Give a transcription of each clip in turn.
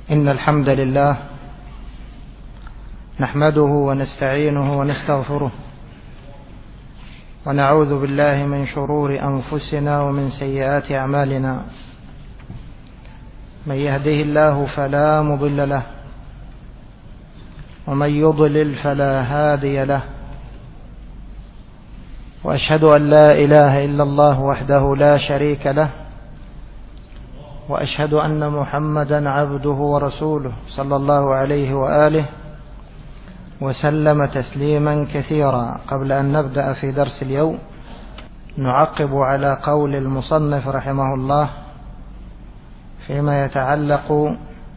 إن الحمد لله نحمده ونستعينه ونستغفره ونعوذ بالله من شرور أنفسنا ومن سيئات أعمالنا. من يهده الله فلا مضل له ومن يضلل فلا هادي له، وأشهد أن لا إله إلا الله وحده لا شريك له، وأشهد أن محمدا عبده ورسوله صلى الله عليه وآله وسلم تسليما كثيرا. قبل أن نبدأ في درس اليوم نعقب على قول المصنف رحمه الله فيما يتعلق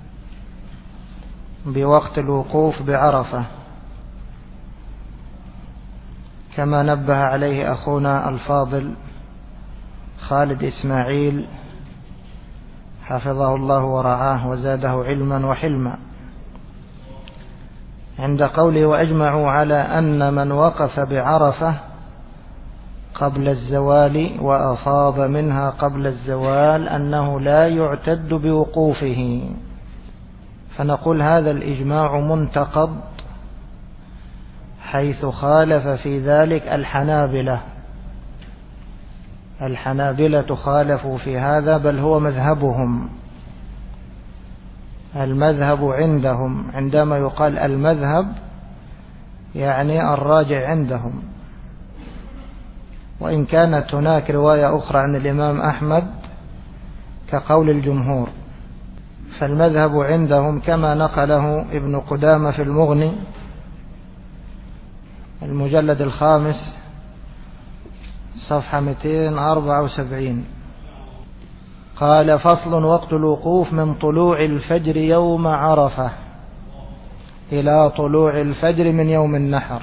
بوقت الوقوف بعرفة، كما نبه عليه أخونا الفاضل خالد إسماعيل حفظه الله ورعاه وزاده علما وحلما، عند قوله وأجمعوا على أن من وقف بعرفة قبل الزوال وأفاض منها قبل الزوال أنه لا يعتد بوقوفه. فنقول هذا الإجماع منتقض، حيث خالف في ذلك الحنابلة خالفوا في هذا، بل هو مذهبهم. المذهب عندهم، عندما يقال المذهب يعني الراجع عندهم، وإن كانت هناك رواية أخرى عن الإمام أحمد كقول الجمهور. فالمذهب عندهم كما نقله ابن قدامة في المغني المجلد الخامس صفحة 274 قال: فصل: وقت الوقوف من طلوع الفجر يوم عرفة إلى طلوع الفجر من يوم النحر.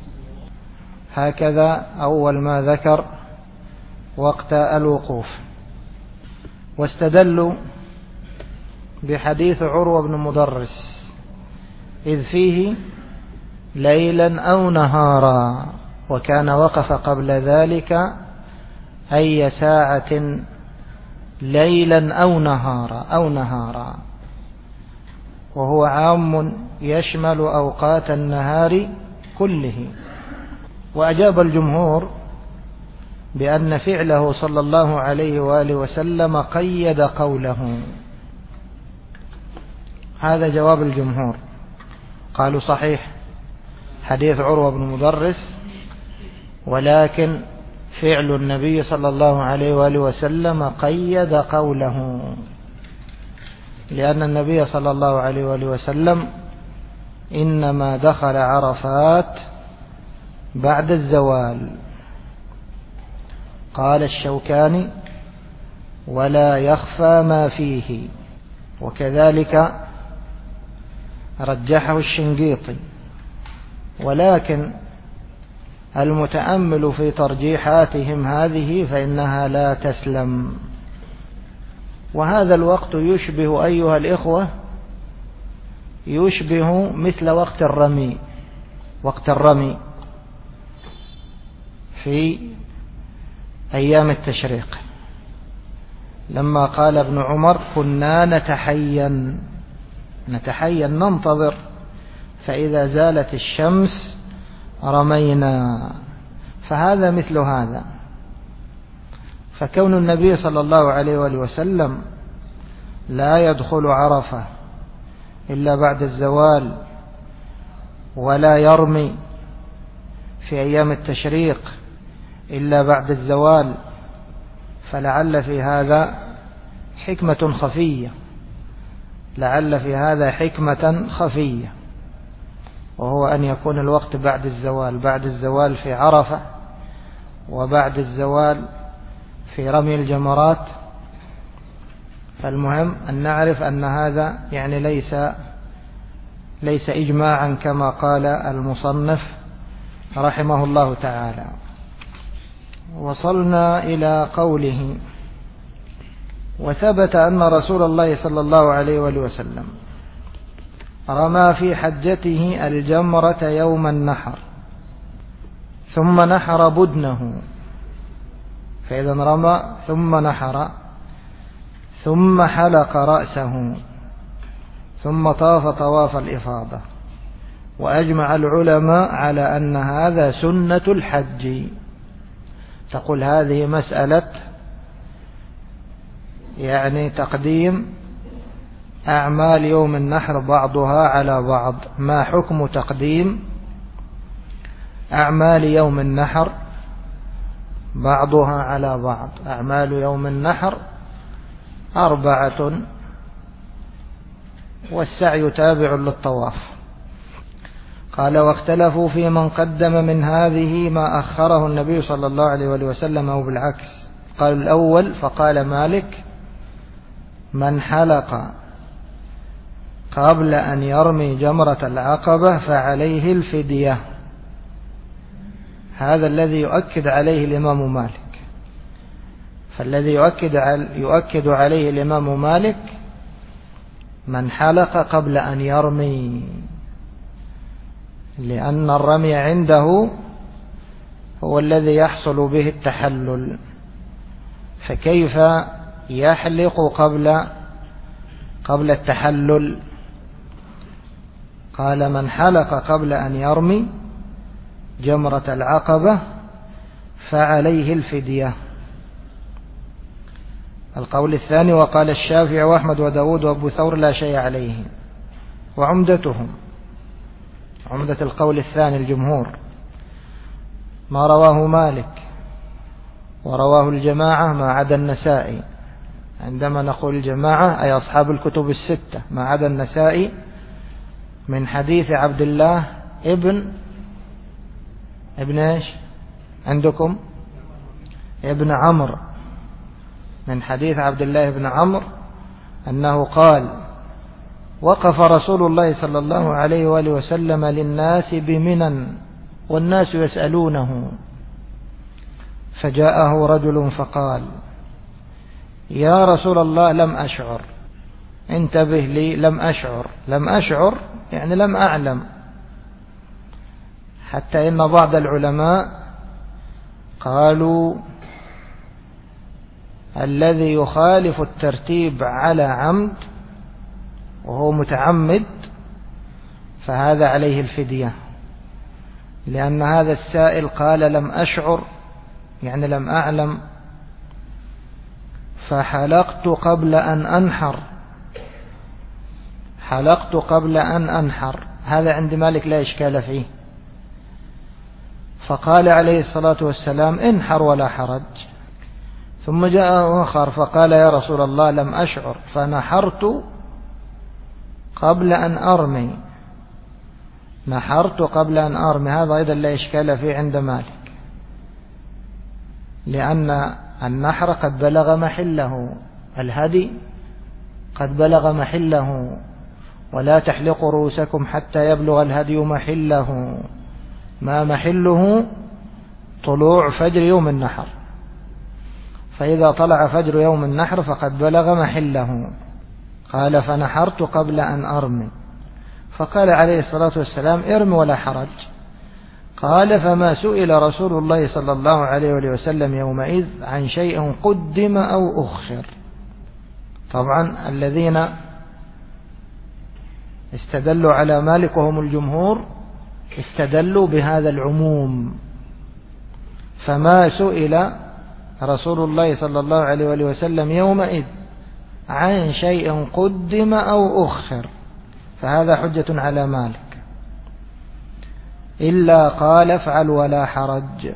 هكذا أول ما ذكر وقت الوقوف. واستدلوا بحديث عروة بن مدرس إذ فيه ليلا أو نهارا، وكان وقف قبل ذلك أي ساعة ليلا أو نهارا، وهو عام يشمل أوقات النهار كله. وأجاب الجمهور بأن فعله صلى الله عليه وآله وسلم قيد قوله. هذا جواب الجمهور، قالوا صحيح حديث عروة بن مدرس، ولكن فعل النبي صلى الله عليه وآله وسلم قيد قوله، لأن النبي صلى الله عليه وآله وسلم إنما دخل عرفات بعد الزوال. قال الشوكاني: ولا يخفى ما فيه، وكذلك رجحه الشنقيطي. ولكن المتأمل في ترجيحاتهم هذه فإنها لا تسلم. وهذا الوقت يشبه أيها الإخوة يشبه مثل وقت الرمي في أيام التشريق، لما قال ابن عمر: كنا نتحين ننتظر، فإذا زالت الشمس رمينا. فهذا مثل هذا. فكون النبي صلى الله عليه وآله وسلم لا يدخل عرفة إلا بعد الزوال، ولا يرمي في أيام التشريق إلا بعد الزوال، فلعل في هذا حكمة خفية، وهو أن يكون الوقت بعد الزوال في عرفة، وبعد الزوال في رمي الجمرات. فالمهم أن نعرف أن هذا يعني ليس إجماعا كما قال المصنف رحمه الله تعالى. وصلنا إلى قوله: وثبت أن رسول الله صلى الله عليه وآله وسلم رمى في حجته الجمرة يوم النحر، ثم نحر بدنه. فإذا رمى ثم نحر ثم حلق رأسه ثم طاف طواف الإفاضة. وأجمع العلماء على أن هذا سنة الحج. تقول هذه مسألة يعني تقديم أعمال يوم النحر بعضها على بعض. ما حكم تقديم أعمال يوم النحر بعضها على بعض؟ أعمال يوم النحر 4 والسعي تابع للطواف. قال واختلفوا في من قدم من هذه ما أخره النبي صلى الله عليه وسلم أو بالعكس. قال الأول فقال مالك من حلق قبل أن يرمي جمرة العقبة فعليه الفدية. هذا الذي يؤكد عليه الإمام مالك. فالذي يؤكد عليه الإمام مالك من حلق قبل أن يرمي، لأن الرمي عنده هو الذي يحصل به التحلل، فكيف يحلق قبل التحلل؟ قال من حلق قبل أن يرمي جمرة العقبة فعليه الفدية. القول الثاني وقال الشافعي وأحمد وداود وأبو ثور لا شيء عليه. وعمدتهم عمدة القول الثاني الجمهور ما رواه مالك ورواه الجماعة ما عدا النسائي. عندما نقول الجماعة أي أصحاب الكتب الستة ما عدا النسائي، من حديث عبد الله ابن ايش عندكم؟ ابن عمرو. من حديث عبد الله بن عمرو أنه قال وقف رسول الله صلى الله عليه وآله وسلم للناس بمنى والناس يسألونه، فجاءه رجل فقال يا رسول الله لم أشعر. انتبه لي، لم أشعر يعني لم أعلم. حتى إن بعض العلماء قالوا الذي يخالف الترتيب على عمد وهو متعمد فهذا عليه الفدية، لأن هذا السائل قال لم أشعر يعني لم أعلم، فحلقت قبل أن أنحر. هذا عند مالك لا إشكال فيه. فقال عليه الصلاة والسلام انحر ولا حرج. ثم جاء آخر فقال يا رسول الله لم أشعر فنحرت قبل أن أرمي. هذا أيضا لا إشكال فيه عند مالك، لأن النحر قد بلغ محله، الهدي قد بلغ محله، ولا تحلقوا رؤوسكم حتى يبلغ الهدي محله، ما محله طلوع فجر يوم النحر، فإذا طلع فجر يوم النحر فقد بلغ محله. قال فنحرت قبل أن أرمي. فقال عليه الصلاة والسلام ارم ولا حرج. قال فما سئل رسول الله صلى الله عليه وسلم يومئذ عن شيء قدم أو أخر. طبعا الذين استدلوا على مالك وهم الجمهور استدلوا بهذا العموم، فما سئل رسول الله صلى الله عليه وسلم يومئذ عن شيء قدم أو أخر فهذا حجة على مالك، إلا قال افعل ولا حرج.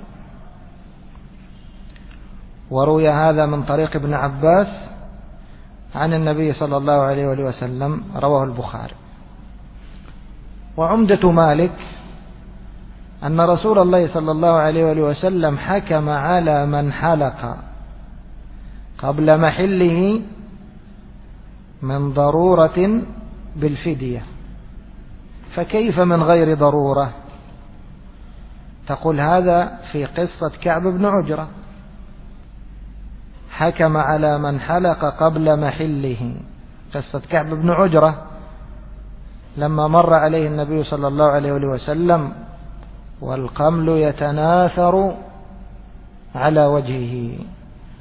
وروي هذا من طريق ابن عباس عن النبي صلى الله عليه وسلم، رواه البخاري. وعمدة مالك أن رسول الله صلى الله عليه وسلم حكم على من حلق قبل محله من ضرورة بالفدية، فكيف من غير ضرورة؟ تقول هذا في قصة كعب بن عجرة، حكم على من حلق قبل محله. قصة كعب بن عجرة لما مر عليه النبي صلى الله عليه وسلم والقمل يتناثر على وجهه،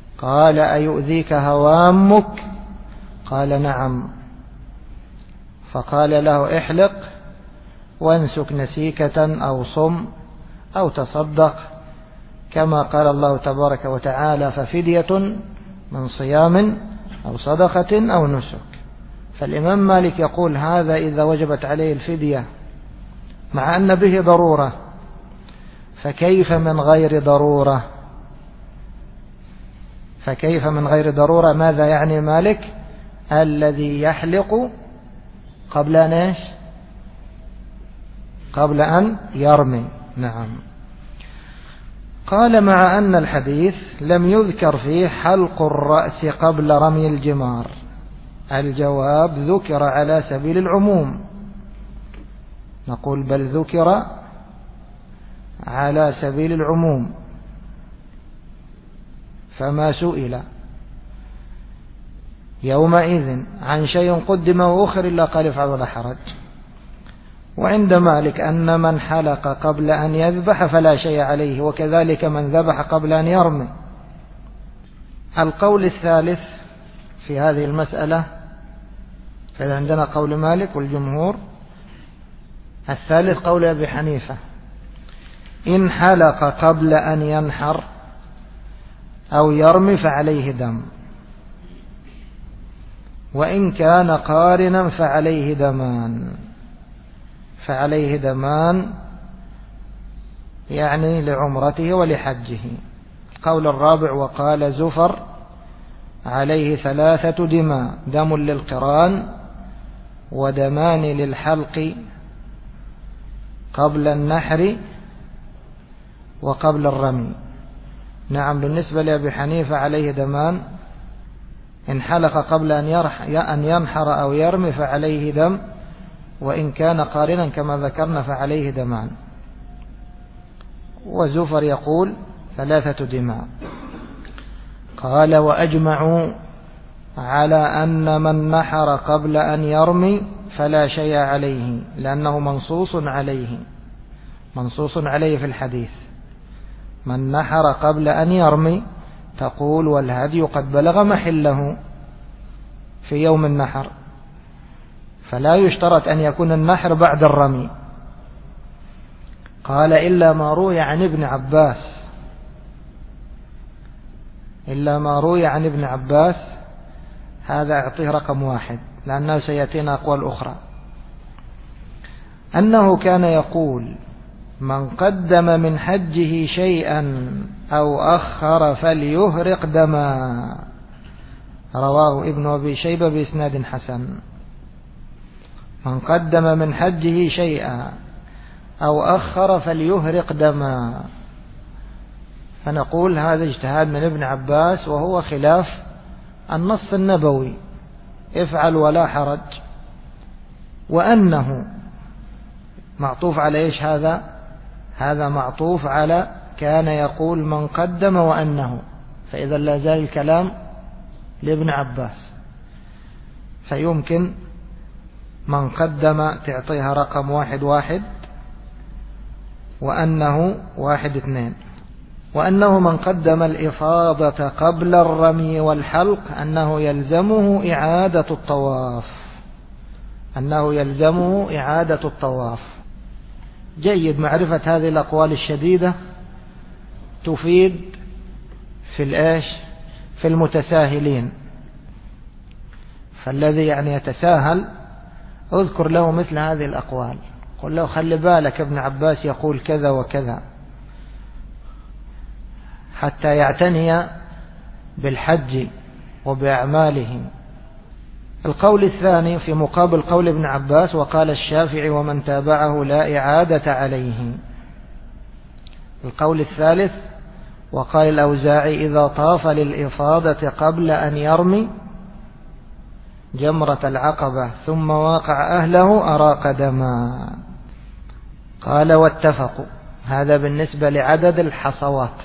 قال أيؤذيك هوامك؟ قال نعم. فقال له احلق وانسك نسيكة أو صم أو تصدق، كما قال الله تبارك وتعالى ففدية من صيام أو صدقة أو نسك. فالإمام مالك يقول هذا إذا وجبت عليه الفدية مع أن به ضرورة، فكيف من غير ضرورة؟ فكيف من غير ضرورة؟ ماذا يعني مالك؟ الذي يحلق قبل أن إيش؟ قبل أن يرمي. نعم. قال مع أن الحديث لم يذكر فيه حلق الرأس قبل رمي الجمار. الجواب ذكر على سبيل العموم، نقول بل ذكر على سبيل العموم، فما سئل يومئذ عن شيء قدم وأخر إلا قال افعل ولا حرج. وعند مالك أن من حلق قبل أن يذبح فلا شيء عليه، وكذلك من ذبح قبل أن يرمي. القول الثالث في هذه المسألة، فإذا عندنا قول مالك والجمهور، الثالث قول أبي حنيفة: إن حلق قبل أن ينحر أو يرمي فعليه دم، وإن كان قارنا فعليه دمان. فعليه دمان يعني لعمرته ولحجه. القول الرابع وقال زفر: عليه 3 دماء، دم للقران ودمان للحلق قبل النحر وقبل الرمي. نعم، بالنسبة لأبي حنيفة عليه دمان، إن حلق قبل أن ينحر أو يرمي فعليه دم، وإن كان قارنا كما ذكرنا فعليه دمان. وزفر يقول 3 دماء. قال: وأجمعوا على أن من نحر قبل أن يرمي فلا شيء عليه، لأنه منصوص عليه في الحديث: من نحر قبل أن يرمي، تقول والهدي قد بلغ محله في يوم النحر، فلا يشترط أن يكون النحر بعد الرمي. قال: إلا ما روي عن ابن عباس، إلا ما روي عن ابن عباس، هذا أعطيه رقم 1 لأنه سيأتينا أقوال أخرى، أنه كان يقول: من قدم من حجه شيئا أو أخر فليهرق دما. رواه ابن أبي شيبة بإسناد حسن. من قدم من حجه شيئا أو أخر فليهرق دما. فنقول هذا اجتهاد من ابن عباس، وهو خلاف النص النبوي: افعل ولا حرج. وأنه معطوف على إيش؟ هذا معطوف على كان يقول من قدم وأنه، فإذا لا زال الكلام لابن عباس، فيمكن من قدم تعطيها رقم 1 وأنه 2. وأنه من قدم الإفاضة قبل الرمي والحلق أنه يلزمه إعادة الطواف. جيد معرفة هذه الأقوال الشديدة، تفيد في المتساهلين. فالذي يتساهل اذكر له مثل هذه الأقوال، قل له خلي بالك ابن عباس يقول كذا وكذا، حتى يعتني بالحج وبأعماله. القول الثاني في مقابل قول ابن عباس: وقال الشافعي ومن تابعه لا إعادة عليه. القول الثالث: وقال الأوزاعي: إذا طاف للإفاضة قبل أن يرمي جمرة العقبة ثم واقع أهله أراق دما. قال: واتفقوا، هذا بالنسبة لعدد الحصوات،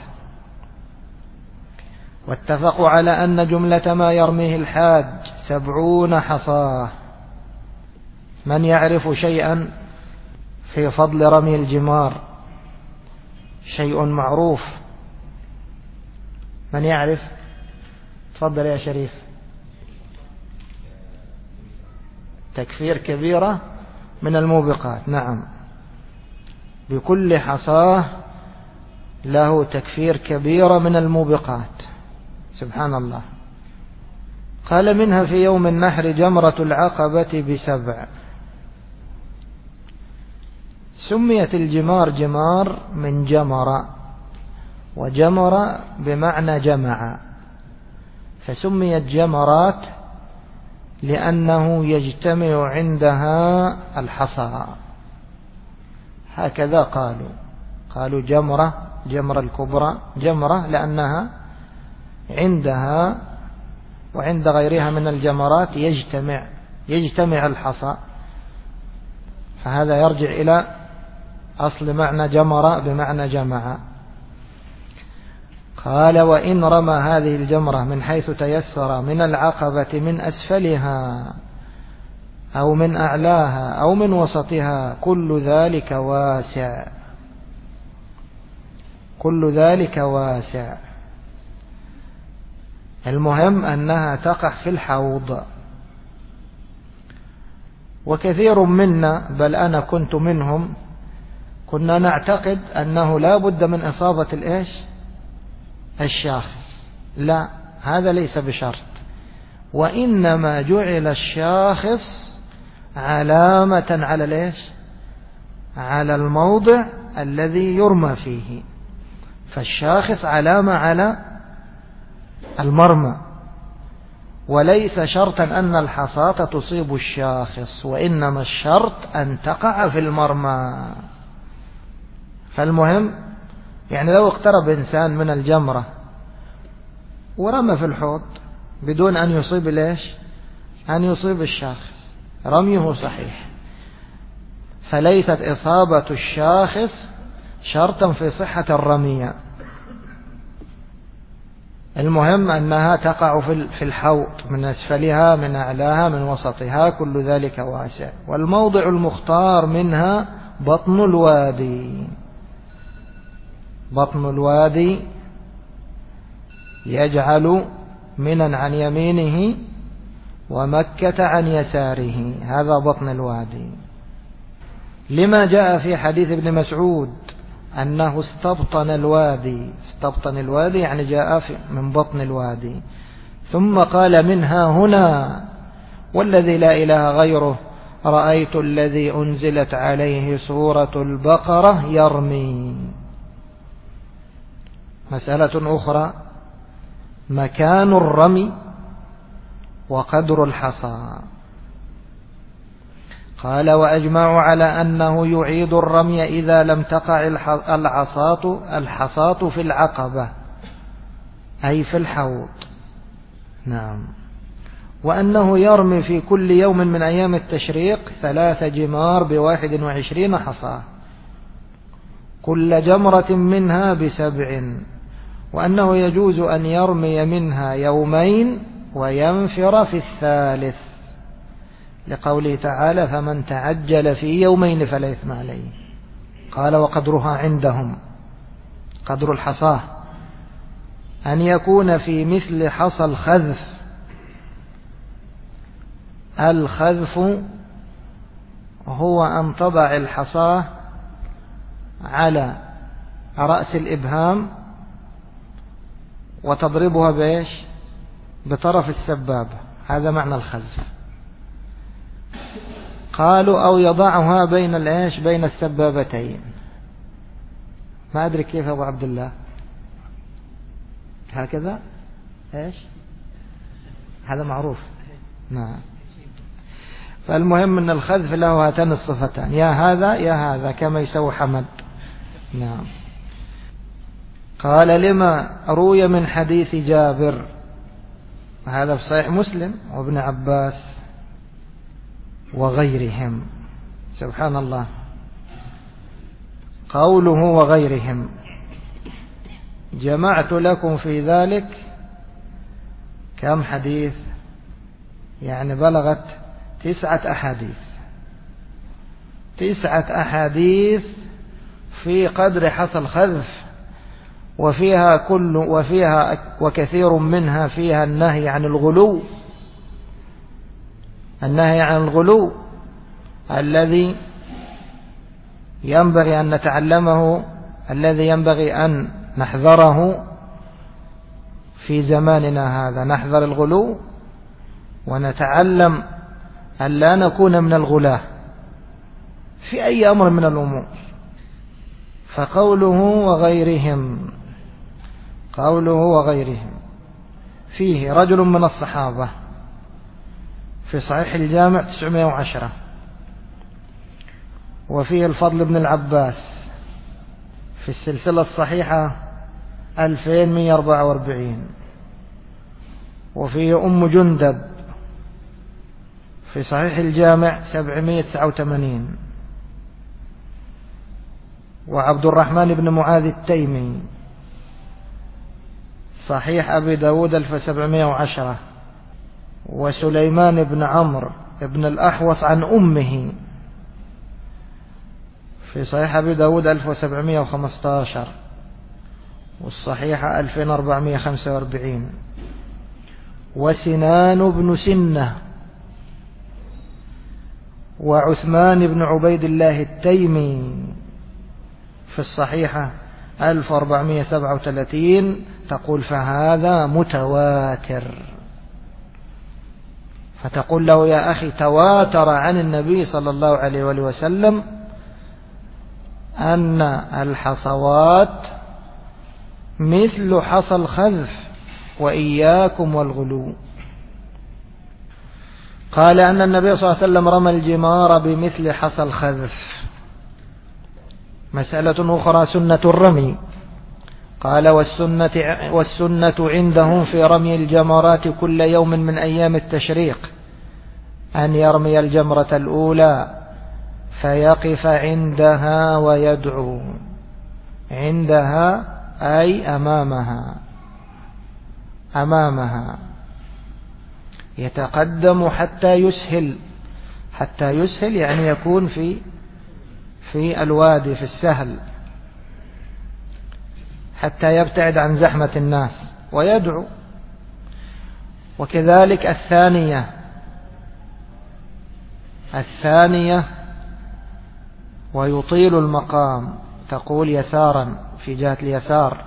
واتفقوا على أن جملة ما يرميه الحاج 70 حصاة. من يعرف شيئا في فضل رمي الجمار؟ شيء معروف، من يعرف؟ تفضل يا شريف. تكفير كبيرة من الموبقات. نعم، بكل حصاة له تكفير كبيرة من الموبقات. سبحان الله. قال منها في يوم النحر جمرة العقبة ب7. سميت الجمار جمار من جمر، وجمر بمعنى جمع، فسميت جمرات لأنه يجتمع عندها الحصى. هكذا قالوا جمرة الكبرى جمرة لأنها عندها وعند غيرها من الجمرات يجتمع الحصى، فهذا يرجع إلى أصل معنى جمرة بمعنى جمع. قال وإن رمى هذه الجمرة من حيث تيسر من العقبة من أسفلها أو من أعلاها أو من وسطها كل ذلك واسع. المهم أنها تقع في الحوض. وكثير منا، بل أنا كنت منهم، كنا نعتقد أنه لا بد من إصابة الشاخص. لا، هذا ليس بشرط، وإنما جعل الشاخص علامة على الموضع الذي يرمى فيه، فالشاخص علامة على المرمى، وليس شرطا أن الحصاة تصيب الشاخص، وإنما الشرط أن تقع في المرمى. فالمهم يعني لو اقترب إنسان من الجمرة ورمى في الحوض بدون أن يصيب أن يصيب الشاخص، رميه صحيح، فليست إصابة الشاخص شرطا في صحة الرمية. المهم أنها تقع في الحوض من أسفلها من أعلاها من وسطها كل ذلك واسع. والموضع المختار منها بطن الوادي يجعل منى عن يمينه ومكة عن يساره، هذا بطن الوادي، لما جاء في حديث ابن مسعود أنه استبطن الوادي يعني جاء من بطن الوادي. ثم قال منها هنا والذي لا إله غيره رأيت الذي أنزلت عليه سورة البقرة يرمي. مسألة أخرى مكان الرمي وقدر الحصى. قال وأجمعوا على أنه يعيد الرمي إذا لم تقع الحصاة في العقبة أي في الحوض. نعم. وأنه يرمي في كل يوم من أيام التشريق 3 جمار ب21 حصاة كل جمرة منها ب7، وأنه يجوز أن يرمي منها يومين وينفر في الثالث، لقوله تعالى فمن تعجل في يومين فلا إثم عليه. قال وقدرها عندهم قدر الحصاة أن يكون في مثل حصى الخذف. الخذف هو أن تضع الحصاة على رأس الإبهام وتضربها بطرف السبابة، هذا معنى الخذف. قالوا أو يضعها بين السبابتين. ما أدري كيف أبو عبد الله، هكذا هذا معروف. نعم. فالمهم أن الخذف له هاتان الصفتان، يا هذا كما يسوي حمد. نعم. قال لما روي من حديث جابر، هذا في صحيح مسلم وابن عباس وغيرهم. سبحان الله، قوله وغيرهم جمعت لكم في ذلك كم حديث؟ يعني بلغت 9 أحاديث في قدر حصى الخذف، وفيها وكثير منها فيها النهي عن الغلو النهي عن الغلو الذي ينبغي أن نتعلمه، الذي ينبغي أن نحذره في زماننا هذا. نحذر الغلو ونتعلم أن لا نكون من الغلاة في أي أمر من الأمور. فقوله وغيرهم، قوله وغيرهم فيه رجل من الصحابة في صحيح الجامع 910، وفيه الفضل بن العباس في السلسلة الصحيحة 2144، وفيه أم جندب في صحيح الجامع 789، وعبد الرحمن بن معاذ التيمي صحيح أبي داود 1710، وسليمان بن عمرو بن الأحوص عن أمه في صحيح أبي داود 1715، والصحيحة 2445، وسنان بن سنة وعثمان بن عبيد الله التيمي في الصحيحة 1437. تقول فهذا متواتر، فتقول له يا أخي تواتر عن النبي صلى الله عليه وآله وسلم أن الحصوات مثل حصى الخذف وإياكم والغلو. قال أن النبي صلى الله عليه وسلم رمى الجمار بمثل حصى الخذف. مسألة أخرى سنة الرمي. قال والسنة عندهم في رمي الجمرات كل يوم من أيام التشريق أن يرمي الجمرة الأولى فيقف عندها ويدعو. عندها أي أمامها يتقدم حتى يسهل. حتى يسهل يعني يكون في الوادي في السهل، حتى يبتعد عن زحمة الناس ويدعو. وكذلك الثانية ويطيل المقام، تقول يسارا في جهة اليسار،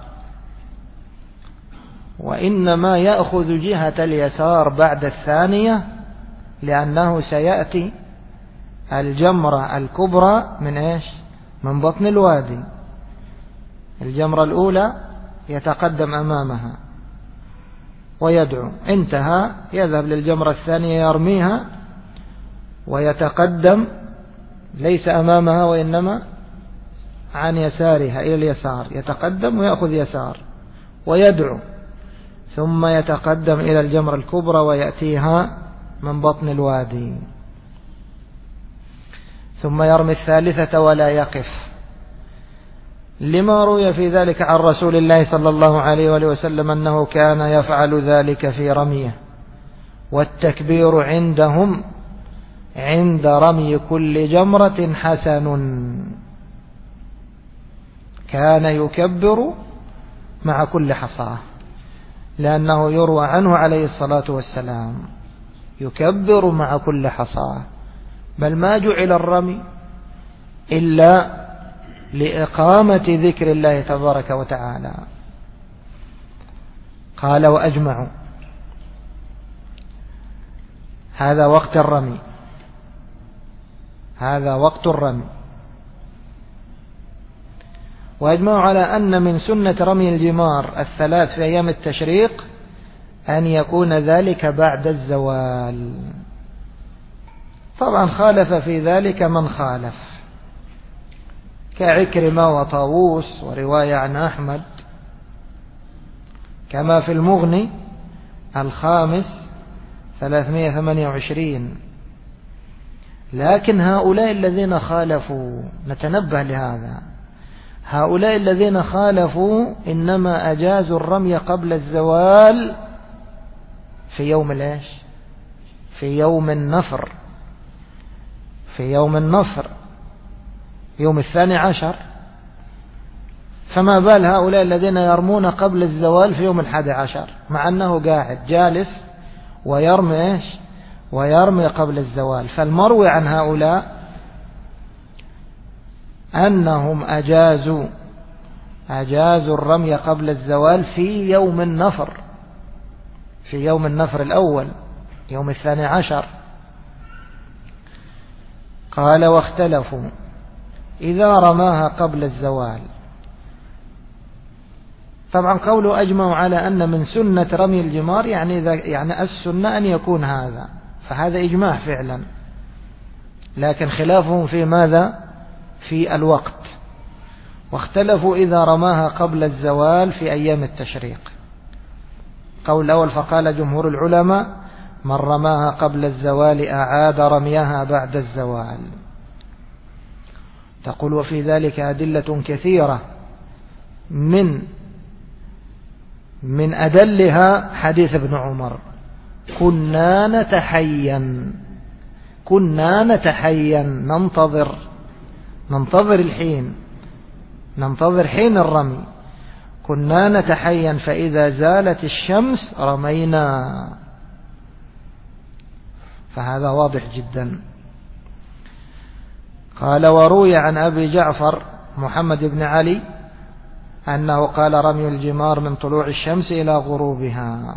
وإنما يأخذ جهة اليسار بعد الثانية لأنه سيأتي الجمرة الكبرى من إيش؟ من بطن الوادي. الجمرة الأولى يتقدم أمامها ويدعو، انتهى يذهب للجمرة الثانية يرميها ويتقدم ليس أمامها وإنما عن يسارها إلى اليسار، يتقدم ويأخذ يسار ويدعو، ثم يتقدم إلى الجمرة الكبرى ويأتيها من بطن الوادي، ثم يرمي الثالثة ولا يقف، لما روي في ذلك عن رسول الله صلى الله عليه وآله وسلم أنه كان يفعل ذلك في رميه. والتكبير عندهم عند رمي كل جمرة حسن، كان يكبر مع كل حصاة، لأنه يروى عنه عليه الصلاة والسلام يكبر مع كل حصاة. بل ما جعل الرمي إلا لإقامة ذكر الله تبارك وتعالى. قال وأجمعوا، هذا وقت الرمي، هذا وقت الرمي. وأجمعوا على أن من سنة رمي الجمار الثلاث في أيام التشريق أن يكون ذلك بعد الزوال. طبعا خالف في ذلك من خالف كعكرمة وطاووس، ورواية عن أحمد كما في المغني 328. لكن هؤلاء الذين خالفوا، نتنبه لهذا، هؤلاء الذين خالفوا إنما أجازوا الرمي قبل الزوال في يوم الإيش؟ في يوم النفر، في يوم النفر يوم 12. فما بال هؤلاء الذين يرمون قبل الزوال في يوم 11، مع أنه قاعد جالس ويرمي إيش؟ ويرمي قبل الزوال. فالمروي عن هؤلاء أنهم أجازوا الرمي قبل الزوال في يوم النفر، في يوم النفر الأول، يوم 12. قال واختلفوا إذا رماها قبل الزوال. طبعا قوله أجمعوا على أن من سنة رمي الجمار يعني السنة أن يكون هذا، فهذا إجماع فعلا، لكن خلافهم في ماذا؟ في الوقت. واختلفوا إذا رماها قبل الزوال في أيام التشريق. قول الأول فقال جمهور العلماء من رماها قبل الزوال أعاد رميها بعد الزوال. تقول وفي ذلك أدلة كثيرة، من أدلها حديث ابن عمر كنا نتحين ننتظر الحين، ننتظر حين الرمي. كنا نتحين فإذا زالت الشمس رمينا. فهذا واضح جدا. قال وروي عن أبي جعفر محمد بن علي أنه قال رمي الجمار من طلوع الشمس إلى غروبها.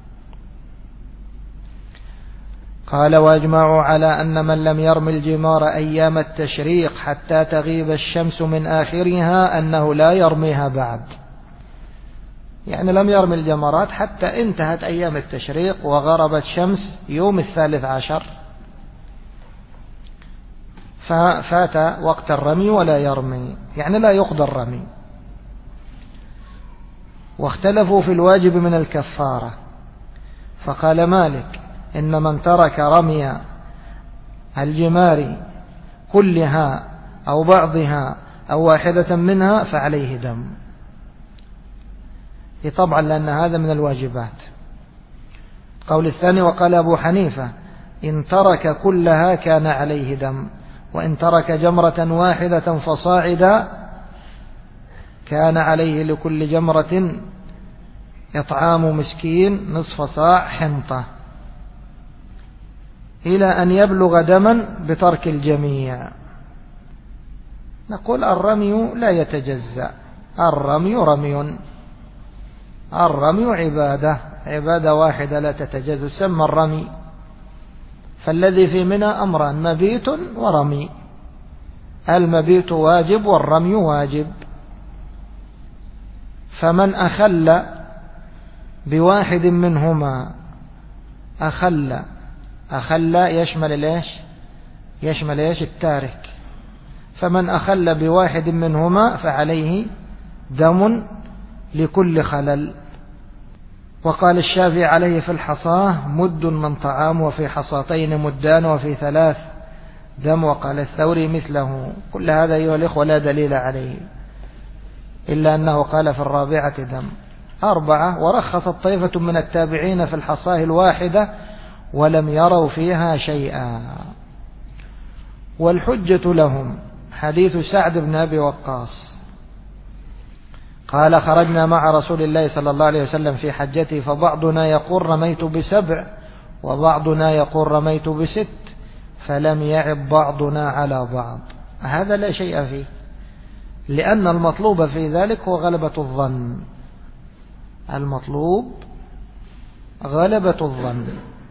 قال واجمعوا على أن من لم يرمي الجمار أيام التشريق حتى تغيب الشمس من آخرها أنه لا يرميها بعد، يعني لم يرمي الجمرات حتى انتهت أيام التشريق وغربت شمس يوم 13، ففات وقت الرمي ولا يرمي، يعني لا يقضى الرمي. واختلفوا في الواجب من الكفارة. فقال مالك إن من ترك رمي الجمار كلها أو بعضها أو واحدة منها فعليه دم. طبعا لأن هذا من الواجبات. قول الثاني وقال أبو حنيفة إن ترك كلها كان عليه دم، وإن ترك جمرة واحدة فصاعدا كان عليه لكل جمرة إطعام مسكين نصف صاع حنطة إلى أن يبلغ دما بترك الجميع. نقول الرمي لا يتجزأ، الرمي عبادة واحدة لا تتجزأ، سمى الرمي. فالذي في منى أمران مبيت ورمي، المبيت واجب والرمي واجب. فمن أخل بواحد منهما أخل يشمل إيش؟ التارك. فمن أخل بواحد منهما فعليه دم لكل خلل. وقال الشافعي عليه في الحصاة مد من طعام، وفي حصاتين مدان، وفي 3 دم. وقال الثوري مثله. كل هذا أيها الإخوة لا دليل عليه، إلا أنه قال في الرابعة دم 4. ورخصت طائفة من التابعين في الحصاة الواحدة ولم يروا فيها شيئا. والحجة لهم حديث سعد بن أبي وقاص قال خرجنا مع رسول الله صلى الله عليه وسلم في حجته، فبعضنا يقول رميت ب7 وبعضنا يقول رميت ب6، فلم يعب بعضنا على بعض. هذا لا شيء فيه، لأن المطلوب في ذلك هو غلبة الظن. المطلوب غلبة الظن.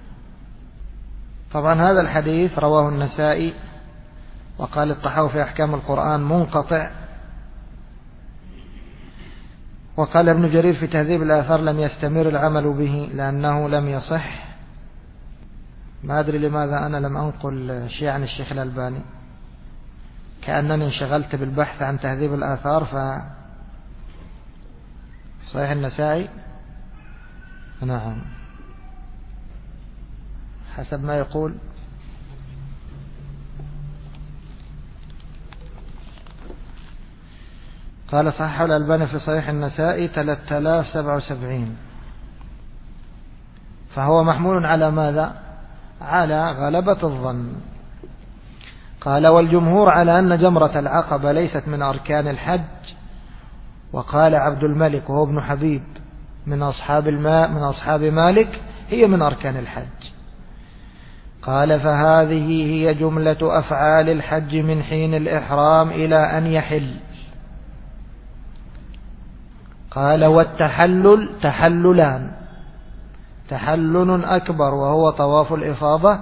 طبعا هذا الحديث رواه النسائي، وقال الطحاوي في أحكام القرآن منقطع. وقال ابن جرير في تهذيب الآثار لم يستمر العمل به لأنه لم يصح. ما أدري لماذا أنا لم أنقل شيء عن الشيخ الألباني، كأنني انشغلت بالبحث عن تهذيب الآثار. صحيح النسائي نعم حسب ما يقول. قال صححه الألباني في صحيح النسائي 3077، فهو محمول على ماذا؟ على غلبة الظن. قال والجمهور على أن جمرة العقبة ليست من أركان الحج. وقال عبد الملك وهو ابن حبيب من أصحاب مالك هي من أركان الحج، قال فهذه هي جملة أفعال الحج من حين الإحرام إلى أن يحل. قال والتحلل تحللان: تحلل أكبر وهو طواف الإفاضة،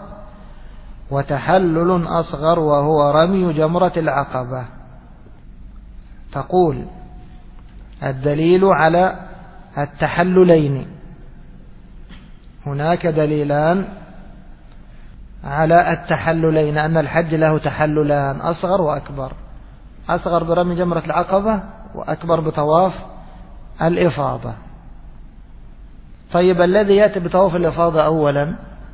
وتحلل أصغر وهو رمي جمرة العقبة. تقول: الدليل على التحللين. هناك دليلان على التحللين، أن الحج له تحللان: أصغر وأكبر. أصغر برمي جمرة العقبة، وأكبر بطواف الإفاضة. طيب، الذي يأتي بطواف الإفاضة أولا،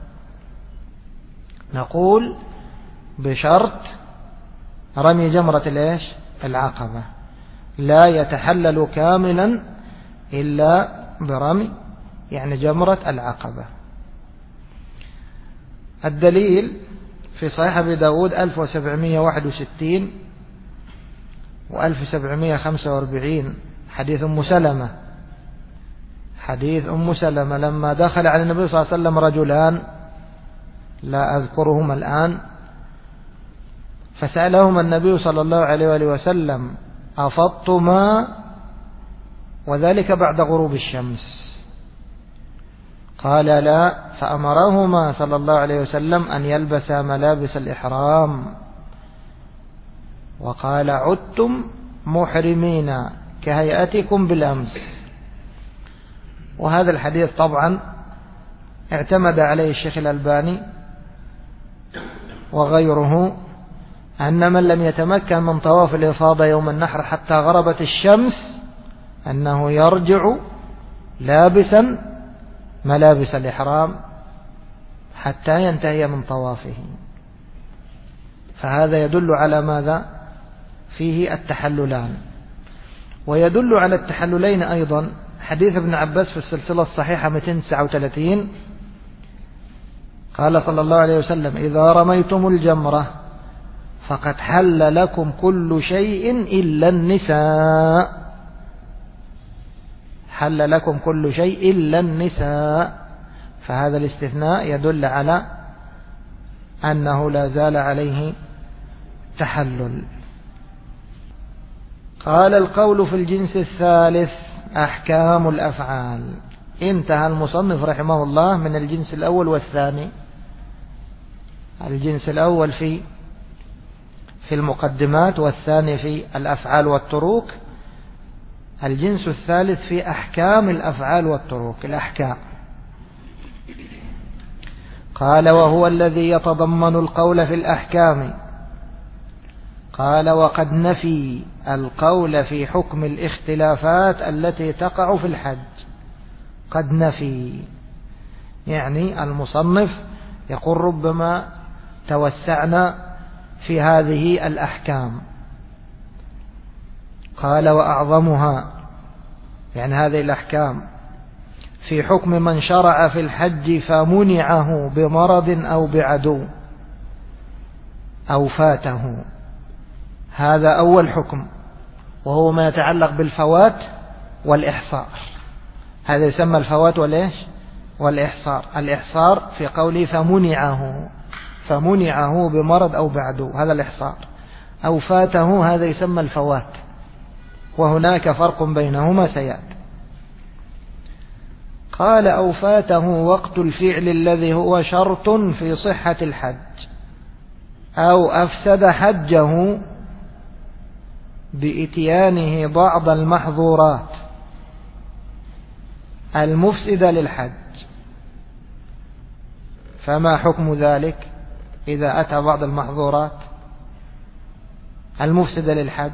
نقول بشرط رمي جمرة العقبة، لا يتحلل كاملا إلا برمي جمرة العقبة. الدليل في صحيح أبي داود 1761 و1745 حديث أم سلمة. حديث أم سلمة لما دخل على النبي صلى الله عليه وسلم رجلان لا أذكرهما الآن، فسألهما النبي صلى الله عليه وآله وسلم: أفضتما؟ وذلك بعد غروب الشمس. قال: لا. فأمرهما صلى الله عليه وسلم أن يلبسا ملابس الإحرام، وقال: عدتم محرمين كهيئتكم بالأمس. وهذا الحديث طبعا اعتمد عليه الشيخ الألباني وغيره، أن من لم يتمكن من طواف الإفاضة يوم النحر حتى غربت الشمس أنه يرجع لابسا ملابس الإحرام حتى ينتهي من طوافه. فهذا يدل على ماذا؟ فيه التحللان. ويدل على التحللين أيضا حديث ابن عباس في السلسلة الصحيحة 239، قال صلى الله عليه وسلم: إذا رميتم الجمرة فقد حل لكم كل شيء إلا النساء. حل لكم كل شيء إلا النساء. فهذا الاستثناء يدل على أنه لا زال عليه تحلل. قال: القول في الجنس الثالث أحكام الأفعال. انتهى المصنف رحمه الله من الجنس الأول والثاني. الجنس الأول في المقدمات، والثاني في الأفعال والتروك. الجنس الثالث في أحكام الأفعال والتروك، الأحكام. قال: وهو الذي يتضمن القول في الأحكام. قال: وقد نفي القول في حكم الاختلافات التي تقع في الحج. قد نفي المصنف يقول ربما توسعنا في هذه الأحكام. قال: وأعظمها هذه الأحكام في حكم من شرع في الحج فمنعه بمرض أو بعدو أو فاته. هذا أول حكم، وهو ما يتعلق بالفوات والإحصار. هذا يسمى الفوات والإحصار. الإحصار في قوله فمنعه بمرض أو بعدو، هذا الإحصار. أو فاته، هذا يسمى الفوات، وهناك فرق بينهما سيأتي. قال: أو فاته وقت الفعل الذي هو شرط في صحة الحج، أو أفسد حجه بإتيانه بعض المحظورات المفسدة للحج. فما حكم ذلك إذا أتى بعض المحظورات المفسدة للحج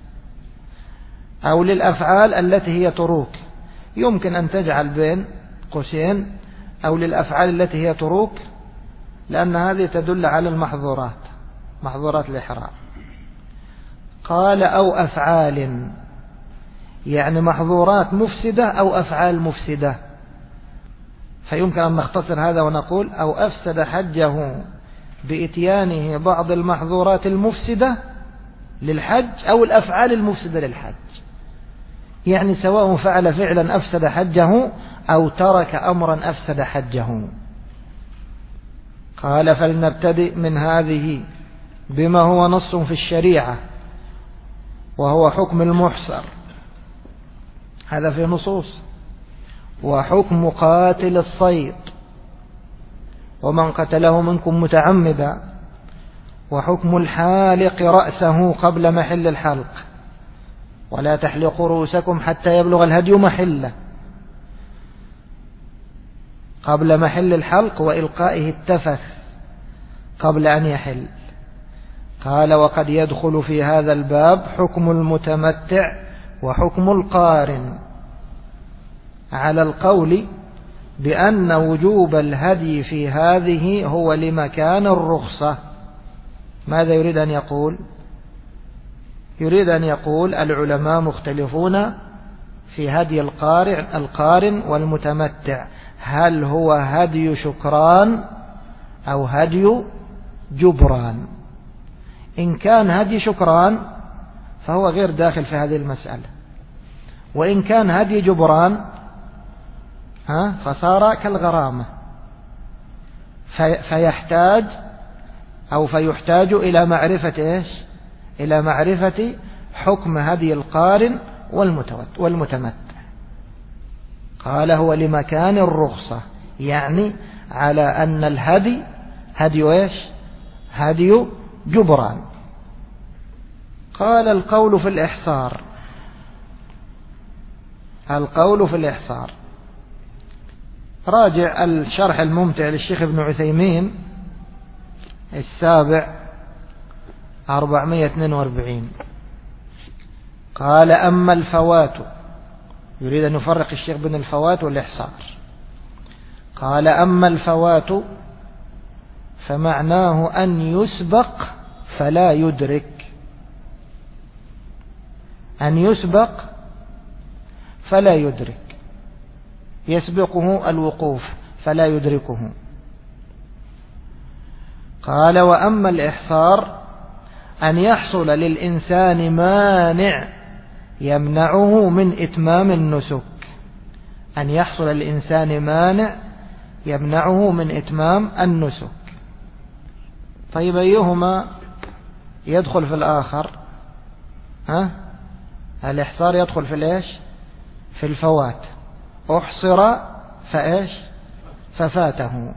أو للأفعال التي هي تروك؟ يمكن أن تجعل بين قوسين أو للأفعال التي هي تروك، لأن هذه تدل على المحظورات، محظورات الإحرام. قال: أو أفعال، محظورات مفسدة أو أفعال مفسدة. فيمكن أن نختصر هذا ونقول: أو أفسد حجه بإتيانه بعض المحظورات المفسدة للحج أو الأفعال المفسدة للحج. سواء فعل فعلا أفسد حجه أو ترك أمرا أفسد حجه. قال فلنبتدئ من هذه بما هو نص في الشريعة وهو حكم المحصر، هذا في نصوص، وحكم قاتل الصيد ومن قتله منكم متعمدا، وحكم الحالق رأسه قبل محل الحلق، ولا تحلقوا رؤوسكم حتى يبلغ الهدي محله، قبل محل الحلق، وإلقائه التفث قبل أن يحل. قال وقد يدخل في هذا الباب حكم المتمتع وحكم القارن، على القول بأن وجوب الهدي في هذه هو لمكان الرخصة. ماذا يريد أن يقول؟ يريد أن يقول العلماء مختلفون في هدي القارن والمتمتع، هل هو هدي شكران أو هدي جبران؟ إن كان هدي شكران فهو غير داخل في هذه المسألة، وإن كان هدي جبران فصار كالغرامة، فيحتاج إلى معرفة إيش؟ إلى معرفة حكم هدي القارن والمتمتع. قال هو لمكان الرخصة، يعني على أن الهدي هدي إيش؟ هدي جبران. قال القول في الإحصار، القول في الإحصار راجع الشرح الممتع للشيخ ابن عثيمين السابع 442. قال أما الفوات، يريد أن يفرق الشيخ بين الفوات والإحصار. قال أما الفوات فمعناه أن يسبق فلا يدرك، أن يسبق فلا يدرك، يسبقه الوقوف فلا يدركه. قال وأما الإحصار أن يحصل للإنسان مانع يمنعه من إتمام النسك، أن يحصل للإنسان مانع يمنعه من إتمام النسك. طيب أيهما يدخل في الآخر؟ الإحصار يدخل في الإيش؟ في الفوات. أحصر فإيش؟ ففاته.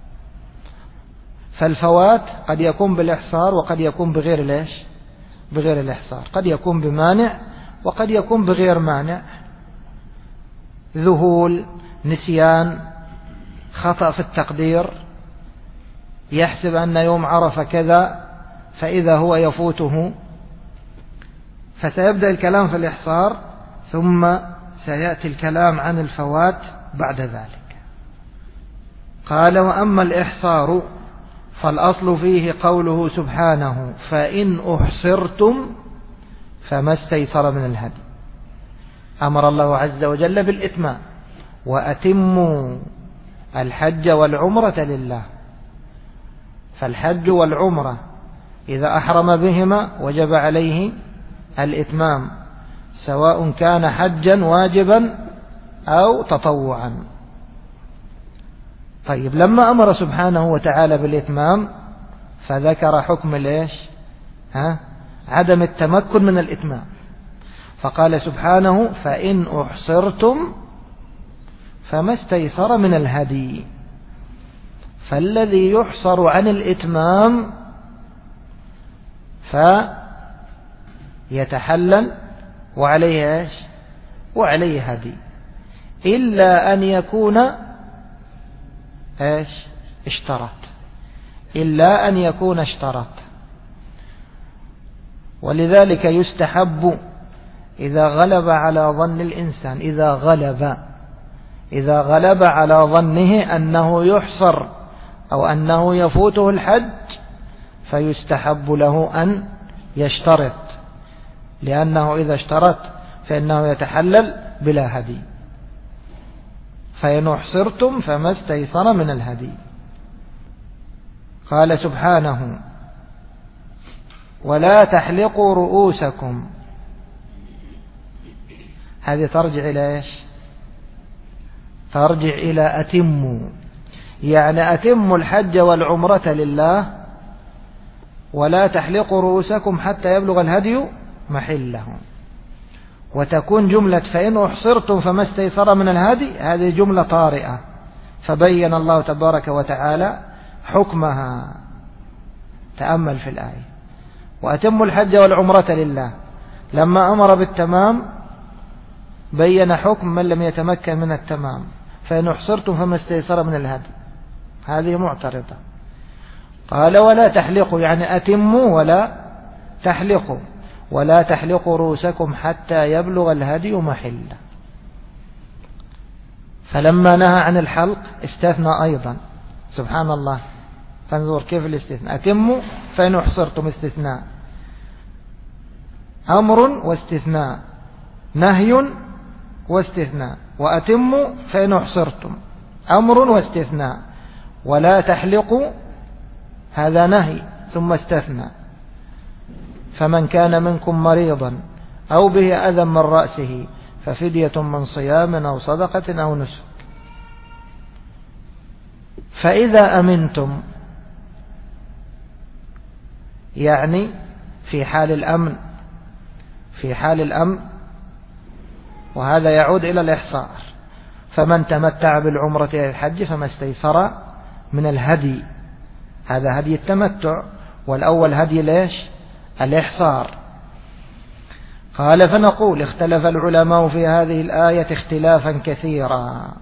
فالفوات قد يكون بالإحصار وقد يكون بغير الإيش؟ بغير الإحصار، قد يكون بمانع وقد يكون بغير مانع، ذهول، نسيان، خطأ في التقدير، يحسب أن يوم عرفة كذا فإذا هو يفوته. فسيبدأ الكلام في الإحصار ثم سيأتي الكلام عن الفوات بعد ذلك. قال وأما الإحصار فالأصل فيه قوله سبحانه فإن أحصرتم فما استيسر من الهدي. أمر الله عز وجل بالإتمام، وأتموا الحج والعمرة لله. فالحج والعمرة إذا أحرم بهما وجب عليه الإتمام، سواء كان حجا واجبا أو تطوعا. طيب لما أمر سبحانه وتعالى بالإتمام فذكر حكم الإيش؟ عدم التمكن من الإتمام، فقال سبحانه فإن أحصرتم فما استيسر من الهدي. فالذي يحصر عن الإتمام فيتحلل وعليه إيش؟ وعليه هدي، إلا أن يكون إيش؟ اشترط، إلا أن يكون اشترط. ولذلك يستحب إذا غلب على ظن الإنسان، إذا غلب على ظنه أنه يحصر أو أنه يفوته الحج، فيستحب له أن يشترط، لأنه إذا اشترط فإنه يتحلل بلا هدي. فإن أحصرتم فما استيسر من الهدي. قال سبحانه ولا تحلقوا رؤوسكم، هذه ترجع إلى إيش؟ ترجع إلى أتموا، يعني أتموا الحج والعمرة لله ولا تحلقوا رؤوسكم حتى يبلغ الهدي محله. وتكون جملة فإن أحصرتم فما استيسر من الهدي هذه جملة طارئة، فبين الله تبارك وتعالى حكمها. تأمل في الآية: وأتموا الحج والعمرة لله، لما أمر بالتمام بين حكم من لم يتمكن من التمام، فإن أحصرتم فما استيسر من الهدي، هذه معترضة. قال ولا تحلقوا، يعني أتموا ولا تحلقوا، ولا تحلقوا رؤوسكم حتى يبلغ الهدي محله. فلما نهى عن الحلق استثنى أيضا، سبحان الله. فانظر كيف الاستثناء: أتموا فإن أحصرتم استثناء، أمر واستثناء، نهي واستثناء. وأتموا فإن أحصرتم أمر واستثناء، ولا تحلقوا هذا نهي ثم استثنى. فمن كان منكم مريضا أو به أذى من رأسه ففدية من صيام أو صدقة أو نسك. فإذا أمنتم، يعني في حال الأمن، في حال الأمن، وهذا يعود إلى الإحصار. فمن تمتع بالعمرة إلى الحج فما استيسر من الهدي، هذا هدي التمتع، والأول هدي ليش؟ الإحصار. قال فنقول: اختلف العلماء في هذه الآية اختلافا كثيرا.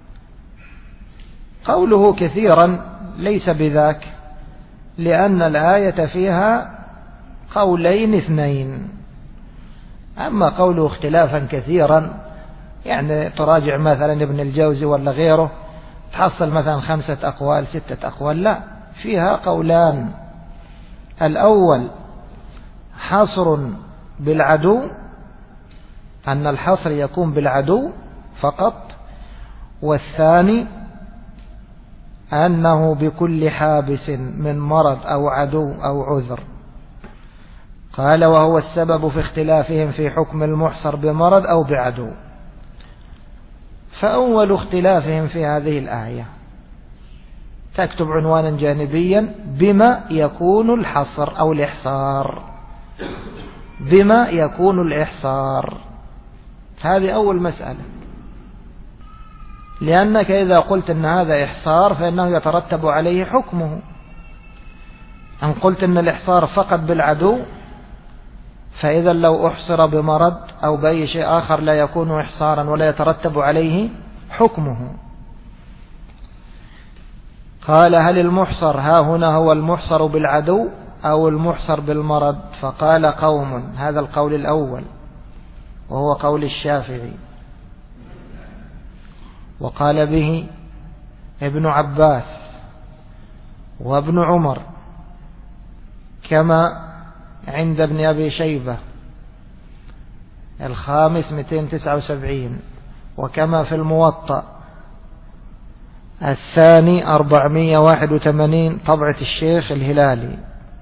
قوله كثيرا ليس بذاك، لأن الآية فيها قولين اثنين. أما قوله اختلافا كثيرا يعني تراجع مثلا ابن الجوزي ولا غيره تحصل مثلا 5 أقوال 6 أقوال، لا، فيها قولان: الأول حصر بالعدو، أن الحصر يكون بالعدو فقط، والثاني أنه بكل حابس من مرض أو عدو أو عذر. قال: وهو السبب في اختلافهم في حكم المحصر بمرض أو بعدو. فأول اختلافهم في هذه الآية، تكتب عنوانا جانبيا: بما يكون الحصر أو الإحصار، بما يكون الإحصار. هذه أول مسألة، لأنك إذا قلت أن هذا إحصار فإنه يترتب عليه حكمه. أن قلت أن الإحصار فقط بالعدو، فإذا لو أحصر بمرض أو بأي شيء آخر لا يكون إحصارا ولا يترتب عليه حكمه. قال: هل المحصر ها هنا هو المحصر بالعدو أو المحصر بالمرض؟ فقال قوم، هذا القول الأول وهو قول الشافعي، وقال به ابن عباس وابن عمر، كما عند ابن أبي شيبة الخامس 279، وكما في الموطأ الثاني 481 طبعة الشيخ الهلالي.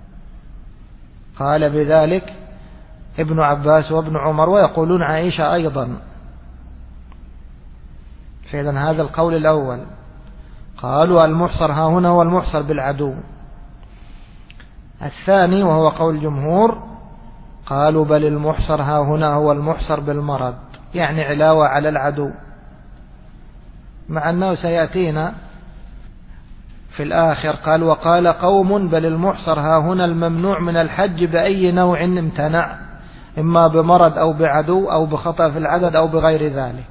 قال بذلك ابن عباس وابن عمر، ويقولون عائشة أيضا. فإذن هذا القول الأول، قالوا المحصر ها هنا هو المحصر بالعدو. الثاني وهو قول الجمهور، قالوا بل المحصر ها هنا هو المحصر بالمرض، يعني علاوة على العدو، مع أنه سيأتينا في الآخر. قال: وقال قوم بل المحصر ها هنا الممنوع من الحج بأي نوع امتنع، إما بمرض أو بعدو أو بخطأ في العدد أو بغير ذلك.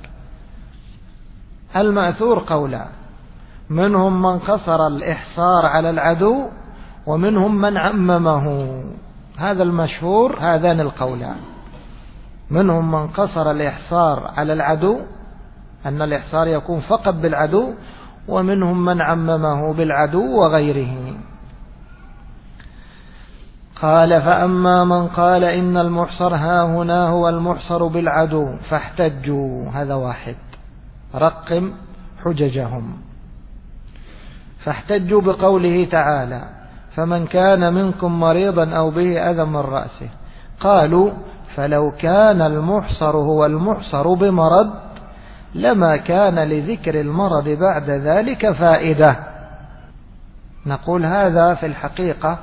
المأثور قولان: منهم من قصر الإحصار على العدو ومنهم من عممه. هذا المشهور، هذان القولان: منهم من قصر الإحصار على العدو، أن الإحصار يكون فقط بالعدو، ومنهم من عممه بالعدو وغيره. قال: فأما من قال إن المحصر ها هنا هو المحصر بالعدو فاحتجوا، هذا واحد، رقم حججهم. فاحتجوا بقوله تعالى: فمن كان منكم مريضا أو به أذى من رأسه. قالوا: فلو كان المحصر هو المحصر بمرض لما كان لذكر المرض بعد ذلك فائدة. نقول هذا في الحقيقة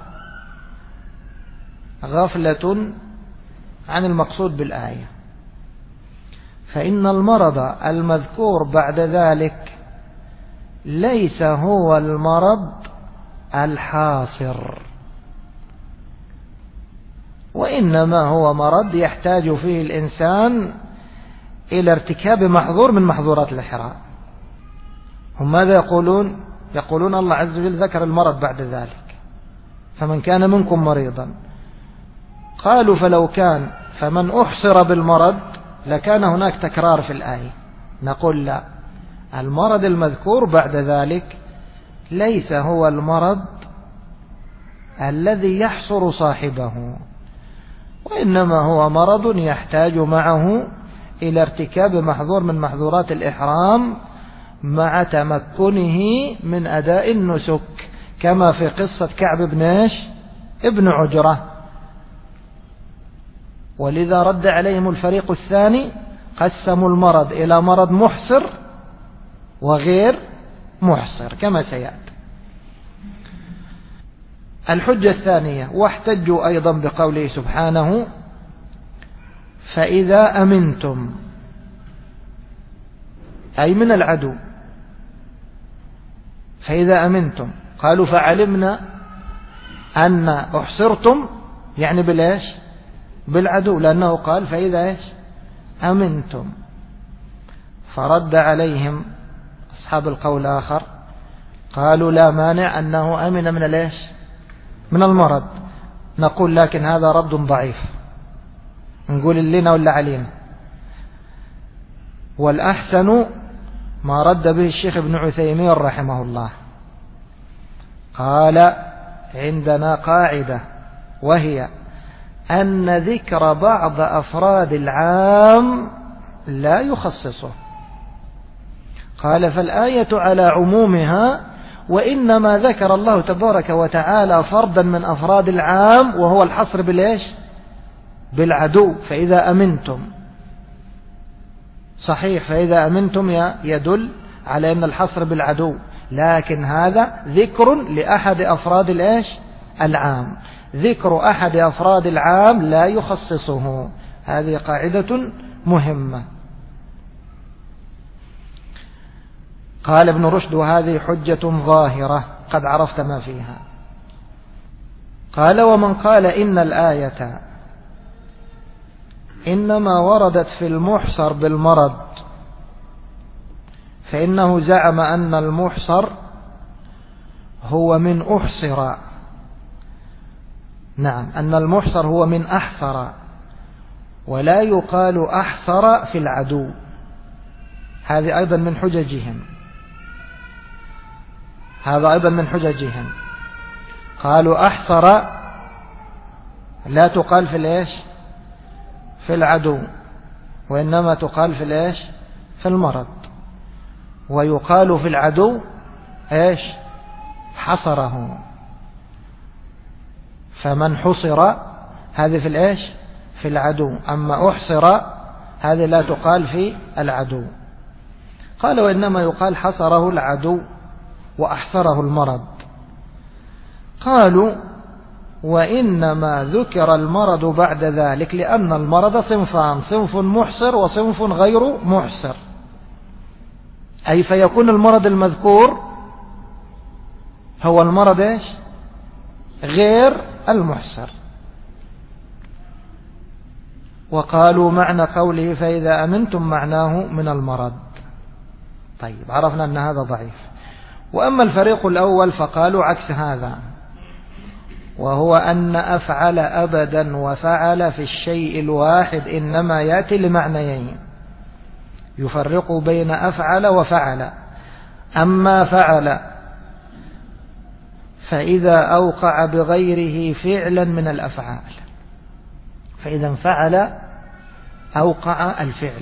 غفلة عن المقصود بالآية، فإن المرض المذكور بعد ذلك ليس هو المرض الحاصر، وإنما هو مرض يحتاج فيه الإنسان إلى ارتكاب محظور من محظورات الإحرام. هم ماذا يقولون؟ يقولون الله عز وجل ذكر المرض بعد ذلك، فمن كان منكم مريضا. قالوا فلو كان فمن أحصر بالمرض لكان هناك تكرار في الآية. نقول لا، المرض المذكور بعد ذلك ليس هو المرض الذي يحصر صاحبه، وإنما هو مرض يحتاج معه إلى ارتكاب محظور من محظورات الإحرام مع تمكنه من أداء النسك، كما في قصة كعب ابن عجرة. ولذا رد عليهم الفريق الثاني، قسموا المرض إلى مرض محصر وغير محصر كما سيأتي. الحجة الثانية، واحتجوا أيضا بقوله سبحانه فإذا أمنتم، أي من العدو. فإذا أمنتم، قالوا فعلمنا أن أحصرتم يعني بالإيش؟ بالعدو، لأنه قال فإذا أمنتم. فرد عليهم أصحاب القول آخر، قالوا لا مانع أنه أمن من الإيش؟ من المرض. نقول لكن هذا رد ضعيف، نقول لنا ولا علينا. والأحسن ما رد به الشيخ ابن عثيمين رحمه الله، قال عندنا قاعدة، وهي أن ذكر بعض أفراد العام لا يخصصه. قال فالآية على عمومها، وإنما ذكر الله تبارك وتعالى فردا من أفراد العام وهو الحصر بالإيش؟ بالعدو. فإذا أمنتم، صحيح فإذا أمنتم يدل على أن الحصر بالعدو، لكن هذا ذكر لأحد أفراد الإيش؟ العام. ذكر أحد أفراد العام لا يخصصه، هذه قاعدة مهمة. قال ابن رشد وهذه حجة ظاهرة قد عرفت ما فيها. قال ومن قال إن الآية إنما وردت في المحصر بالمرض، فإنه زعم أن المحصر هو من أحصر. نعم، أن المحصر هو من أحصر، ولا يقال أحصر في العدو. هذه أيضا من حججهم، هذا أيضا من حججهم. قالوا أحصر لا تقال في الإيش؟ في العدو، وإنما تقال في الإيش؟ في المرض. ويقال في العدو إيش؟ حصره. فمن حصر هذه في الإيش؟ في العدو، أما أحصر هذه لا تقال في العدو. قال وإنما يقال حصره العدو وأحصره المرض. قالوا وإنما ذكر المرض بعد ذلك لأن المرض صنفان، صنف محصر وصنف غير محصر، أي فيكون المرض المذكور هو المرض إيش؟ غير المحصر. وقالوا معنى قوله فإذا أمنتم معناه من المرض. طيب، عرفنا أن هذا ضعيف. وأما الفريق الأول فقالوا عكس هذا، وهو أن أفعل أبدا وفعل في الشيء الواحد إنما يأتي لمعنيين، يفرق بين أفعل وفعل. أما فعل فإذا أوقع بغيره فعلا من الأفعال، فإذا فعل أوقع الفعل.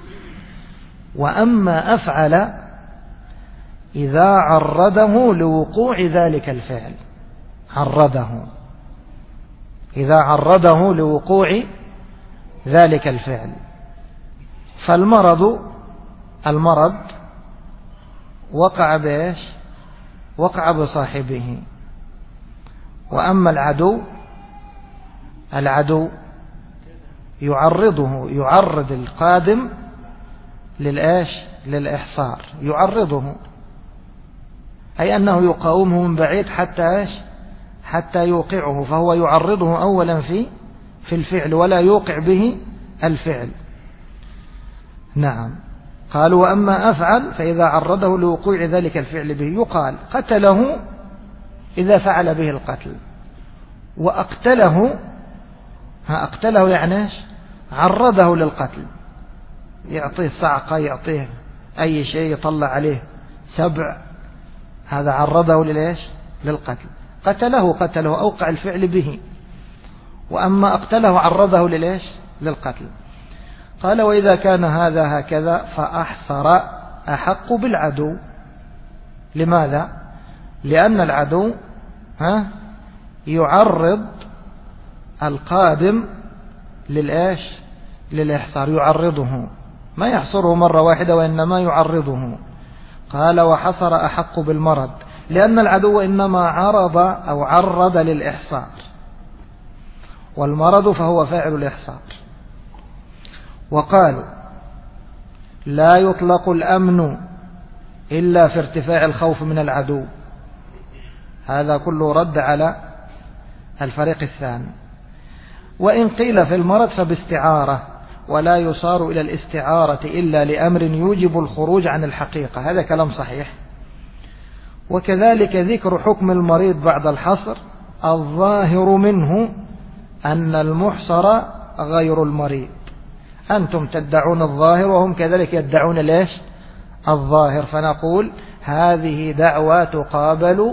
وأما أفعل إذا عرضه لوقوع ذلك الفعل، عرضه إذا عرضه لوقوع ذلك الفعل. فالمرض وقع بإيش؟ وقع بصاحبه. وأما العدو يعرض القادم للإحصار، يعرضه، أي أنه يقاومه من بعيد حتى يوقعه، فهو يعرضه أولا في الفعل ولا يوقع به الفعل. نعم. قالوا وأما أفعل فإذا عرضه لوقوع ذلك الفعل به يقال قتله إذا فعل به القتل، وأقتله يعني عرضه للقتل، يعطيه صعقة، يعطيه أي شيء، يطلع عليه سبع، هذا عرضه للقتل. قتله أوقع الفعل به. وأما أقتله عرضه للقتل. قال وإذا كان هذا هكذا فأحصر أحق بالعدو. لماذا؟ لأن العدو يعرض القادم للإحصار، يعرضه، ما يحصره مرة واحدة وإنما يعرضه. قال وحصر أحق بالمرض، لأن العدو إنما عرض للإحصار، والمرض فهو فاعل الإحصار. وقالوا لا يطلق الأمن إلا في ارتفاع الخوف من العدو. هذا كله رد على الفريق الثاني. وإن قيل في المرض فباستعارة، ولا يصار إلى الاستعارة إلا لأمر يوجب الخروج عن الحقيقة. هذا كلام صحيح. وكذلك ذكر حكم المريض بعد الحصر الظاهر منه أن المحصر غير المريض. أنتم تدعون الظاهر وهم كذلك يدعون الظاهر، فنقول هذه دعوة تقابل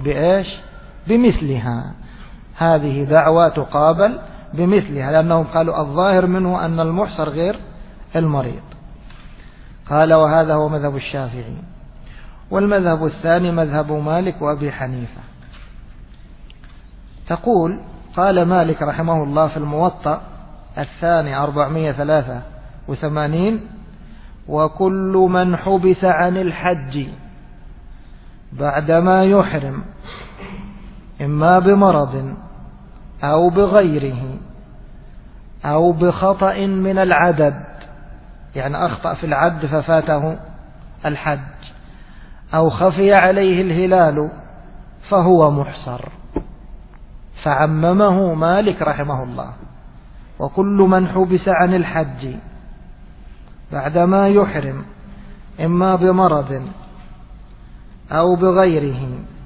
بمثلها، هذه دعوة تقابل بمثلها، لأنهم قالوا الظاهر منه أن المحصر غير المريض. قال وهذا هو مذهب الشافعي. والمذهب الثاني مذهب مالك وأبي حنيفة. تقول قال مالك رحمه الله في الموطأ الثاني 483: وكل من حبس عن الحج بعدما يحرم إما بمرض أو بغيره أو بخطأ من العدد، يعني أخطأ في العد ففاته الحج، أو خفي عليه الهلال فهو محصر. فعممه مالك رحمه الله: وكل من حبس عن الحج بعدما يحرم إما بمرض أو بغيره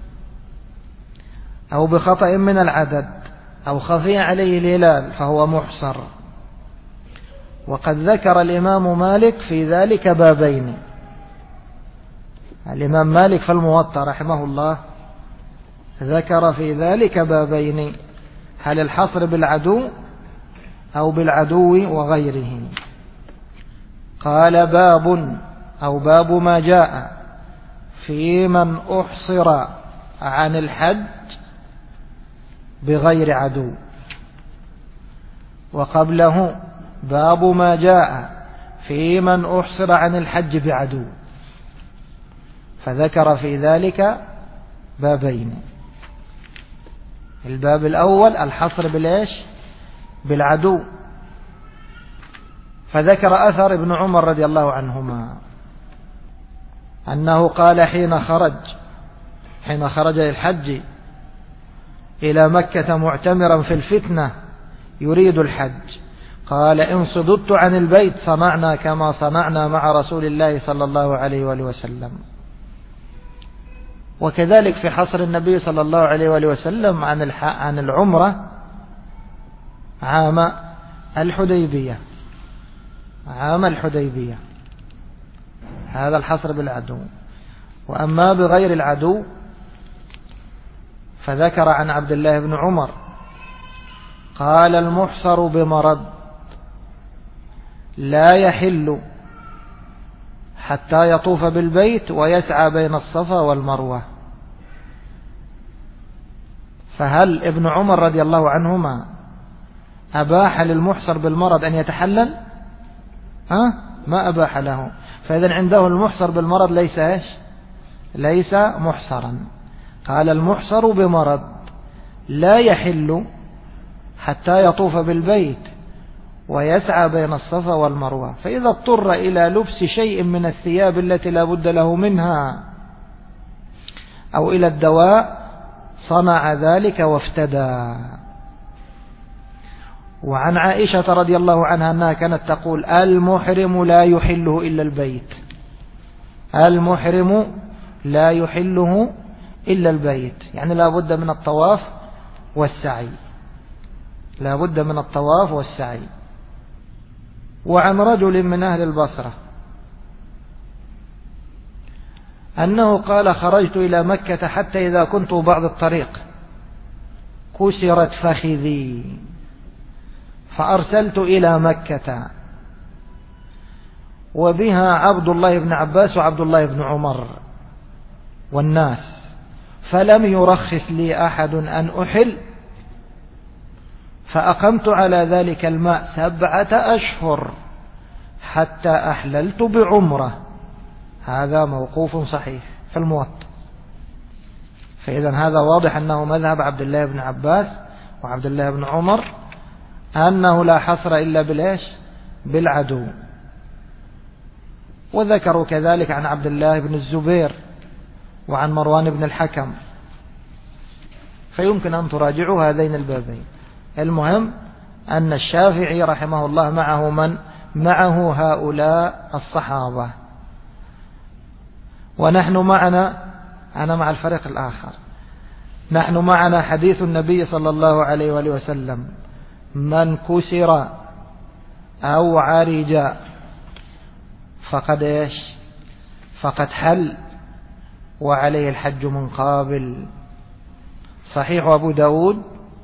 أو بخطأ من العدد أو خفي عليه الهلال فهو محصر. وقد ذكر الإمام مالك في ذلك بابين. الإمام مالك في الموطأ رحمه الله ذكر في ذلك بابين: هل الحصر بالعدو أو بالعدو وغيره. قال باب ما جاء في من أحصر عن الحج بغير عدو. وقبله باب ما جاء في من أحصر عن الحج بعدو، فذكر في ذلك بابين. الباب الأول الحصر بالعدو، فذكر أثر ابن عمر رضي الله عنهما أنه قال حين خرج للحج إلى مكة معتمرا في الفتنة يريد الحج، قال: إن صددت عن البيت صنعنا كما صنعنا مع رسول الله صلى الله عليه وآله وسلم. وكذلك في حصر النبي صلى الله عليه وآله وسلم عن العمرة عام الحديبية، هذا الحصر بالعدو. وأما بغير العدو فذكر عن عبد الله بن عمر قال: المحصر بمرض لا يحل حتى يطوف بالبيت ويسعى بين الصفا والمروة. فهل ابن عمر رضي الله عنهما أباح للمحصر بالمرض أن يتحلل؟ ما أباح له. فإذا عنده المحصر بالمرض ليس محصرا. قال المحصر بمرض لا يحل حتى يطوف بالبيت ويسعى بين الصفا والمروة، فإذا اضطر إلى لبس شيء من الثياب التي لا بد له منها أو إلى الدواء صنع ذلك وافتدى. وعن عائشة رضي الله عنها أنها كانت تقول المحرم لا يحله إلا البيت، المحرم لا يحله إلا البيت، يعني لا بد من الطواف والسعي، لا بد من الطواف والسعي. وعن رجل من أهل البصرة أنه قال خرجت إلى مكة حتى إذا كنت بعض الطريق كسرت فخذي فأرسلت إلى مكة وبها عبد الله بن عباس وعبد الله بن عمر والناس، فلم يرخص لي أحد أن أحل، فأقمت على ذلك الماء 7 أشهر حتى أحللت بعمرة. هذا موقوف صحيح في الموطأ. فإذا هذا واضح أنه مذهب عبد الله بن عباس وعبد الله بن عمر أنه لا حصر إلا بالإيش؟ بالعدو. وذكروا كذلك عن عبد الله بن الزبير وعن مروان بن الحكم، فيمكن أن تراجعوا هذين البابين. المهم أن الشافعي رحمه الله معه من؟ معه هؤلاء الصحابة، ونحن معنا، أنا مع الفريق الآخر، نحن معنا حديث النبي صلى الله عليه وآله وسلم من كسر أو عرج فقد إيش؟ فقد حل وعليه الحج من قابل. صحيح أبو داود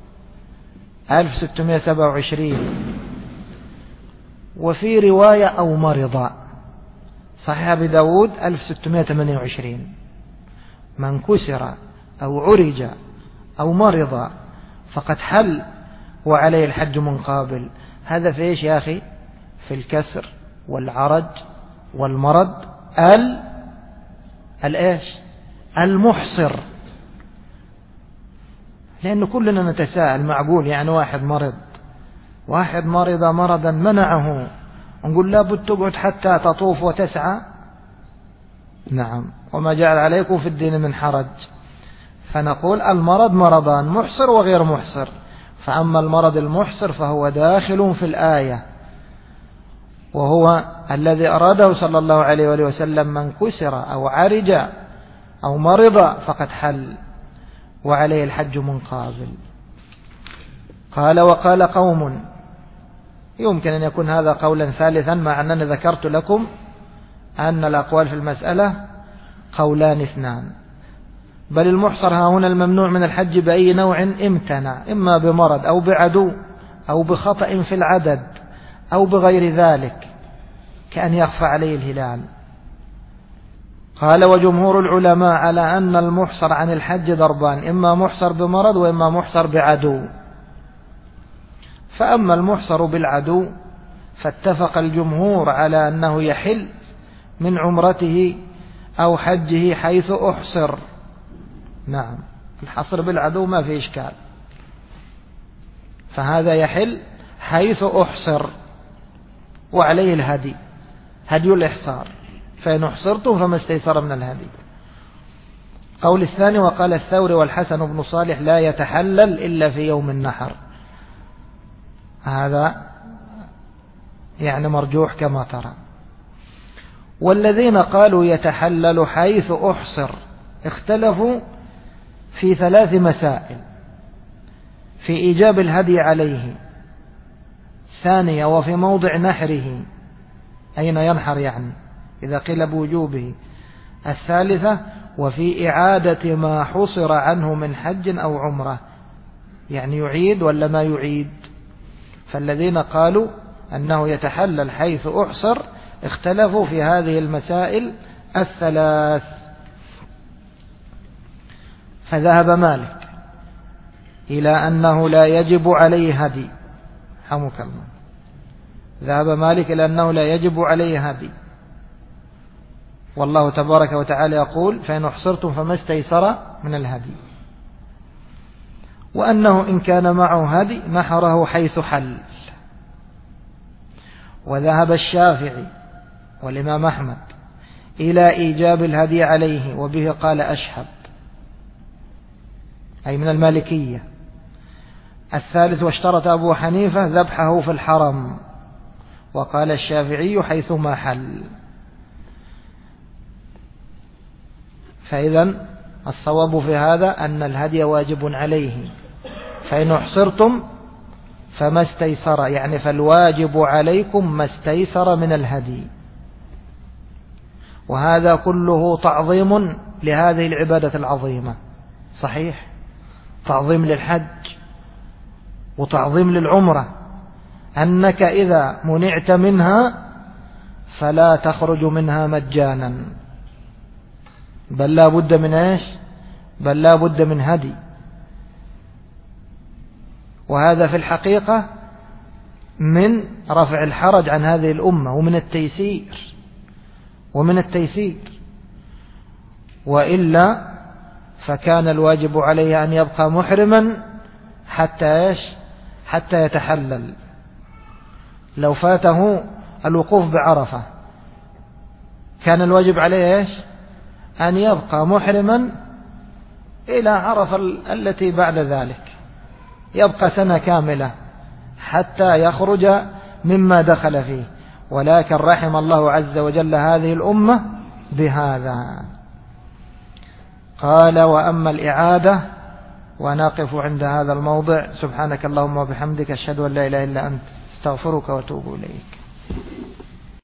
1627. وفي رواية أو مرض، صحيح أبي داود 1628. من كسر أو عرج أو مرض فقد حل وعليه الحج من قابل. هذا في إيش يا أخي؟ في الكسر والعرج والمرض الإيش؟ المحصر. لأنه كلنا نتساءل، معقول يعني واحد مرض مرضا منعه نقول لا بد تقعد حتى تطوف وتسعى؟ نعم، وما جعل عليكم في الدين من حرج. فنقول المرض مرضان، محصر وغير محصر. فأما المرض المحصر فهو داخل في الآية، وهو الذي أراده صلى الله عليه وآله وسلم من كسر أو عرج أو مرض فقد حل وعليه الحج من قابل. قال وقال قوم، يمكن أن يكون هذا قولا ثالثا، مع أنني ذكرت لكم أن الأقوال في المسألة قولان اثنان. بل المحصر ها هنا الممنوع من الحج بأي نوع امتنع، إما بمرض أو بعدو أو بخطأ في العدد أو بغير ذلك، كأن يخفى عليه الهلال. قال وجمهور العلماء على أن المحصر عن الحج ضربان، إما محصر بمرض وإما محصر بعدو. فأما المحصر بالعدو فاتفق الجمهور على أنه يحل من عمرته أو حجه حيث أحصر. نعم، الحصر بالعدو ما في إشكال، فهذا يحل حيث أحصر وعليه الهدي، هدي الإحصار، فإن أحصرتم فما استيسر من الهدي. قول الثاني وقال الثوري والحسن بن صالح لا يتحلل إلا في يوم النحر، هذا يعني مرجوح كما ترى. والذين قالوا يتحلل حيث أحصر اختلفوا في 3 مسائل: في إيجاب الهدي عليه، ثانية وفي موضع نحره أين ينحر يعني إذا قيل بوجوبه، الثالثة وفي إعادة ما حصر عنه من حج أو عمرة، يعني يعيد ولا ما يعيد. فالذين قالوا أنه يتحلل حيث أحصر اختلفوا في هذه المسائل الثلاث. فذهب مالك إلى أنه لا يجب عليه هدي، حمك الله، ذهب مالك إلى أنه لا يجب عليه هدي، والله تبارك وتعالى يقول فإن أحصرتم فما استيسر من الهدي، وأنه إن كان معه هدي نحره حيث حل. وذهب الشافعي والإمام أحمد إلى إيجاب الهدي عليه، وبه قال أشهب أي من المالكية. الثالث واشترط أبو حنيفة ذبحه في الحرم، وقال الشافعي حيثما حل. فإذا الصواب في هذا أن الهدي واجب عليه، فإن أحصرتم فما استيسر، يعني فالواجب عليكم ما استيسر من الهدي. وهذا كله تعظيم لهذه العبادة العظيمة، صحيح، تعظيم للحج وتعظيم للعمرة، أنك إذا منعت منها فلا تخرج منها مجانا، بل لا بد من إيش؟ بل لا بد من هدي. وهذا في الحقيقة من رفع الحرج عن هذه الأمة ومن التيسير، وإلا فكان الواجب عليه أن يبقى محرما حتى يتحلل. لو فاته الوقوف بعرفة كان الواجب عليه أن يبقى محرما إلى عرفة التي بعد ذلك، يبقى سنة كاملة حتى يخرج مما دخل فيه. ولكن رحم الله عز وجل هذه الأمة بهذا. قال وأما الإعادة، ونقف عند هذا الموضع. سبحانك اللهم وبحمدك، أشهد أن لا إله إلا أنت، استغفرك وأتوب إليك.